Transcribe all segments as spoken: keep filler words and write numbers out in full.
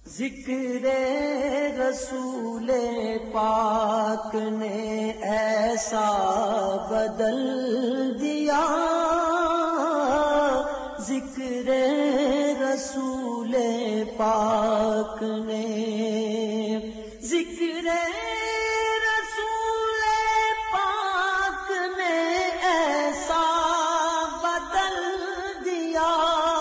ذکر رسول پاک نے ایسا بدل دیا، ذکر رسول پاک نے، ذکر رسول پاک نے ایسا بدل دیا،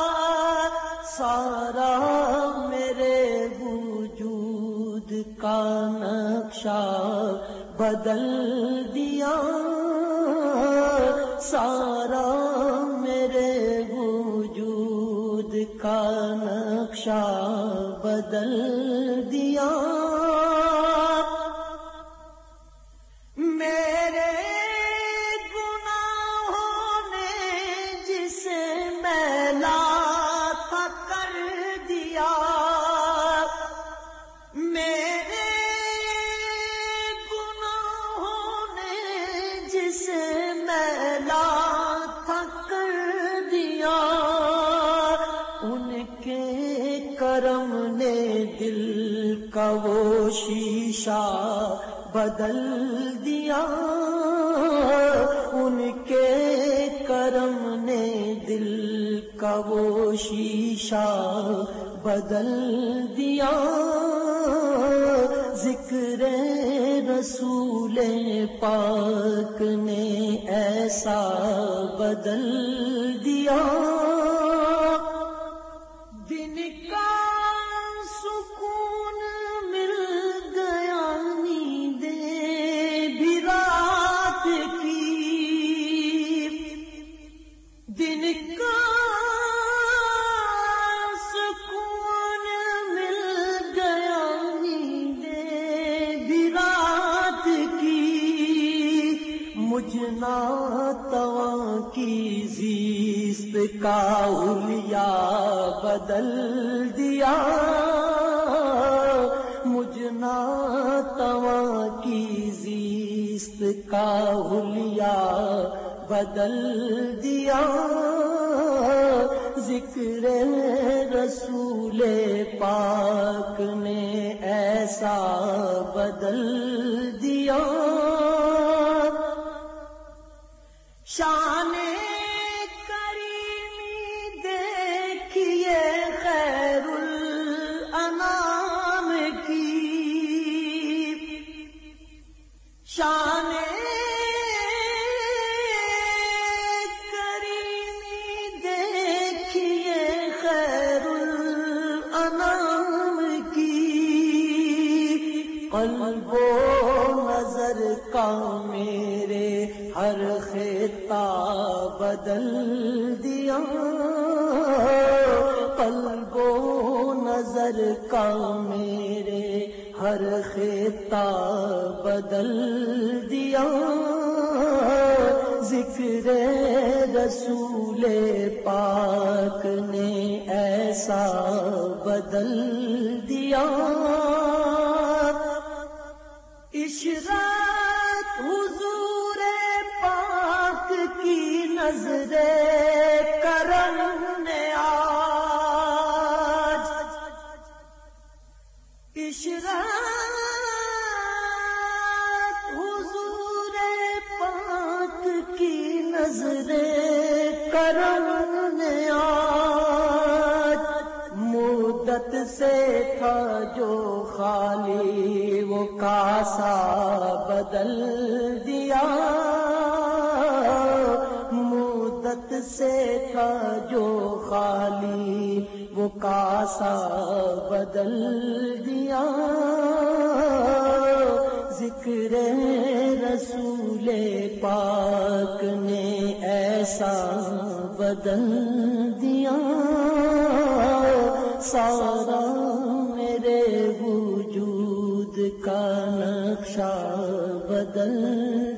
سارا میرے وجود کا نقشہ بدل دیا، سارا میرے وجود کا نقشہ بدل دیا، میرے گناہوں نے جسے میلا تھا کر دیا، میرے گناہوں نے جسے میلا تھا کر دیا، ان کے کرم نے دل کا وہ شیشہ بدل دیا، ان کے کرم نے دل کا وہ شیشہ بدل دیا، ذکر رسول پاک نے ایسا بدل دیا، دن کا سکون مل گیا نیندیں بھی رات کی، دن کا سکون مل گیا نیندیں بھی رات کی، مجھ ناتواں کی زیست کا حلیہ بدل دیا، مجھ ناتواں کی زیست کا حلیہ بدل دیا، ذکر رسول پاک نے ایسا بدل دیا، شان کریمی دیکھیے خیر الانام کی، شان کریمی دیکھیے خیر الانام کی، قلب و نظر کا میرے ہر خطہ بدل دیا، قلب و نظر کا میرے ہر خطہ بدل دیا، ذکر رسول پاک نے ایسا بدل دیا، اشراق حضور پاک کی نظر کرم نے آج، اشراق حضور پاک کی نظر کرم نے آج، مدت سے تھا جو خالی وہ کاسا بدل دیا، مدت سے تھا جو خالی وہ کاسا بدل دیا، ذکر رسول پاک نے ایسا بدل دیا، سارا میرے وجود کا نقشہ بدل